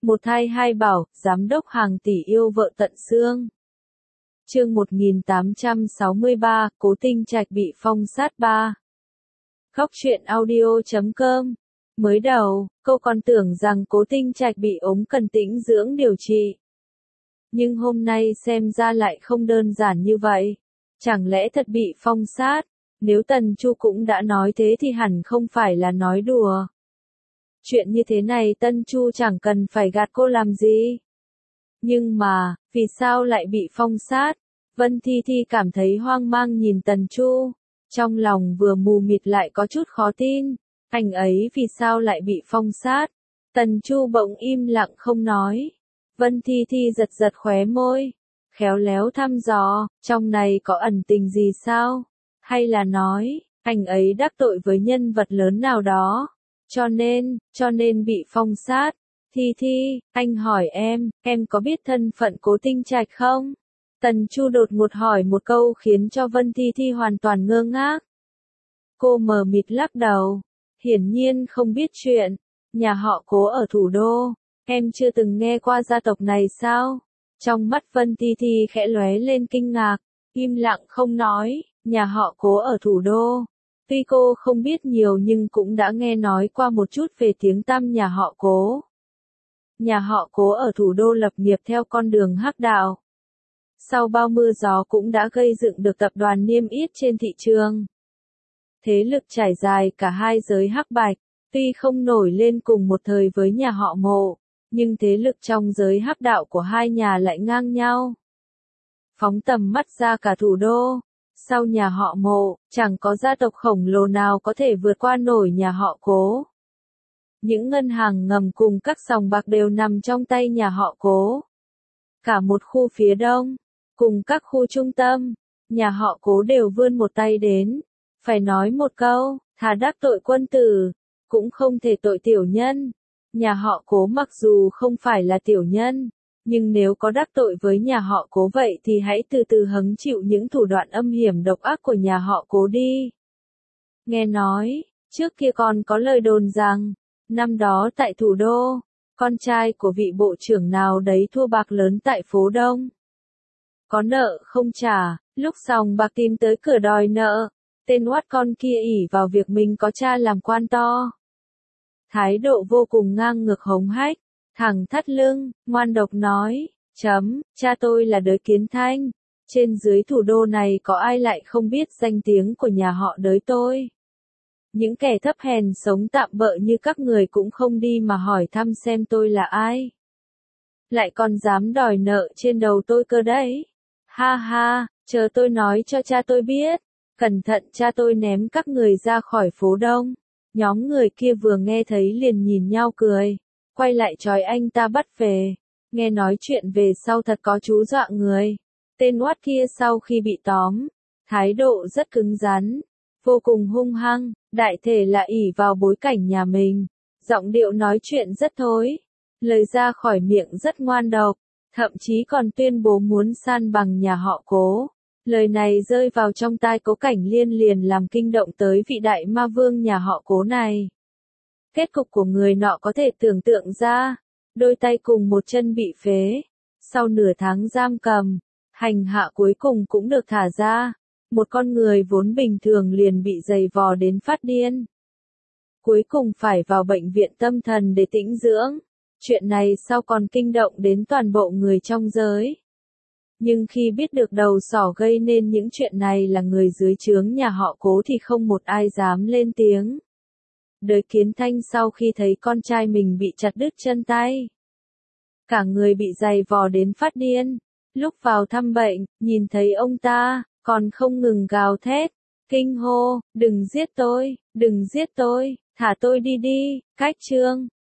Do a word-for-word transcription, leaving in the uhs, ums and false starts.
Một thai hai bảo, giám đốc hàng tỷ yêu vợ tận xương. Chương một nghìn tám trăm sáu mươi ba, Cố Tinh Trạch bị phong sát ba. Khóc chuyện audio chấm com. Mới đầu, cô còn tưởng rằng Cố Tinh Trạch bị ốm cần tĩnh dưỡng điều trị. Nhưng hôm nay xem ra lại không đơn giản như vậy. Chẳng lẽ thật bị phong sát? Nếu Tần Chu cũng đã nói thế thì hẳn không phải là nói đùa. Chuyện như thế này Tân Chu chẳng cần phải gạt cô làm gì. Nhưng mà, vì sao lại bị phong sát? Vân Thi Thi cảm thấy hoang mang nhìn Tần Chu. Trong lòng vừa mù mịt lại có chút khó tin. Anh ấy vì sao lại bị phong sát? Tần Chu bỗng im lặng không nói. Vân Thi Thi giật giật khóe môi. Khéo léo thăm dò, trong này có ẩn tình gì sao? Hay là nói, anh ấy đắc tội với nhân vật lớn nào đó? Cho nên, cho nên bị phong sát. Thi Thi, anh hỏi em, em có biết thân phận Cố Tinh Trạch không? Tần Chu đột ngột hỏi một câu khiến cho Vân Thi Thi hoàn toàn ngơ ngác. Cô mờ mịt lắc đầu. Hiển nhiên không biết chuyện. Nhà họ Cố ở thủ đô. Em chưa từng nghe qua gia tộc này sao? Trong mắt Vân Thi Thi khẽ lóe lên kinh ngạc. Im lặng không nói. Nhà họ Cố ở thủ đô. Tuy cô không biết nhiều nhưng cũng đã nghe nói qua một chút về tiếng tăm nhà họ Cố. Nhà họ Cố ở thủ đô lập nghiệp theo con đường hắc đạo. Sau bao mưa gió cũng đã gây dựng được tập đoàn niêm yết trên thị trường. Thế lực trải dài cả hai giới hắc bạch, tuy không nổi lên cùng một thời với nhà họ Mộ, nhưng thế lực trong giới hắc đạo của hai nhà lại ngang nhau. Phóng tầm mắt ra cả thủ đô, sau nhà họ Mộ, chẳng có gia tộc khổng lồ nào có thể vượt qua nổi nhà họ Cố. Những ngân hàng ngầm cùng các sòng bạc đều nằm trong tay nhà họ Cố. Cả một khu phía đông, cùng các khu trung tâm, nhà họ Cố đều vươn một tay đến. Phải nói một câu, thà đắc tội quân tử, cũng không thể tội tiểu nhân. Nhà họ Cố mặc dù không phải là tiểu nhân, nhưng nếu có đắc tội với nhà họ Cố vậy thì hãy từ từ hứng chịu những thủ đoạn âm hiểm độc ác của nhà họ Cố đi. Nghe nói, trước kia còn có lời đồn rằng, năm đó tại thủ đô, con trai của vị bộ trưởng nào đấy thua bạc lớn tại phố Đông. Có nợ không trả, lúc sòng bạc tìm tới cửa đòi nợ, tên oát con kia ỷ vào việc mình có cha làm quan to. Thái độ vô cùng ngang ngược hống hách, thẳng thắt lưng, ngoan độc nói, chấm, cha tôi là đới Kiến Thanh, trên dưới thủ đô này có ai lại không biết danh tiếng của nhà họ đới tôi. Những kẻ thấp hèn sống tạm bợ như các người cũng không đi mà hỏi thăm xem tôi là ai. Lại còn dám đòi nợ trên đầu tôi cơ đấy. Ha ha, chờ tôi nói cho cha tôi biết. Cẩn thận cha tôi ném các người ra khỏi phố Đông. Nhóm người kia vừa nghe thấy liền nhìn nhau cười. Quay lại trói anh ta bắt về. Nghe nói chuyện về sau thật có chú dọa người. Tên oát kia sau khi bị tóm, thái độ rất cứng rắn, vô cùng hung hăng, đại thể là ỷ vào bối cảnh nhà mình. Giọng điệu nói chuyện rất thối, lời ra khỏi miệng rất ngoan độc, thậm chí còn tuyên bố muốn san bằng nhà họ Cố. Lời này rơi vào trong tai Cố Cảnh Liên liền làm kinh động tới vị đại ma vương nhà họ Cố này. Kết cục của người nọ có thể tưởng tượng ra, đôi tay cùng một chân bị phế. Sau nửa tháng giam cầm, hành hạ cuối cùng cũng được thả ra. Một con người vốn bình thường liền bị giày vò đến phát điên. Cuối cùng phải vào bệnh viện tâm thần để tĩnh dưỡng. Chuyện này sau còn kinh động đến toàn bộ người trong giới. Nhưng khi biết được đầu sỏ gây nên những chuyện này là người dưới trướng nhà họ Cố thì không một ai dám lên tiếng. Đới Kiến Thanh sau khi thấy con trai mình bị chặt đứt chân tay, cả người bị giày vò đến phát điên. Lúc vào thăm bệnh, nhìn thấy ông ta, còn không ngừng gào thét, kinh hô, đừng giết tôi, đừng giết tôi, thả tôi đi đi, cách chương.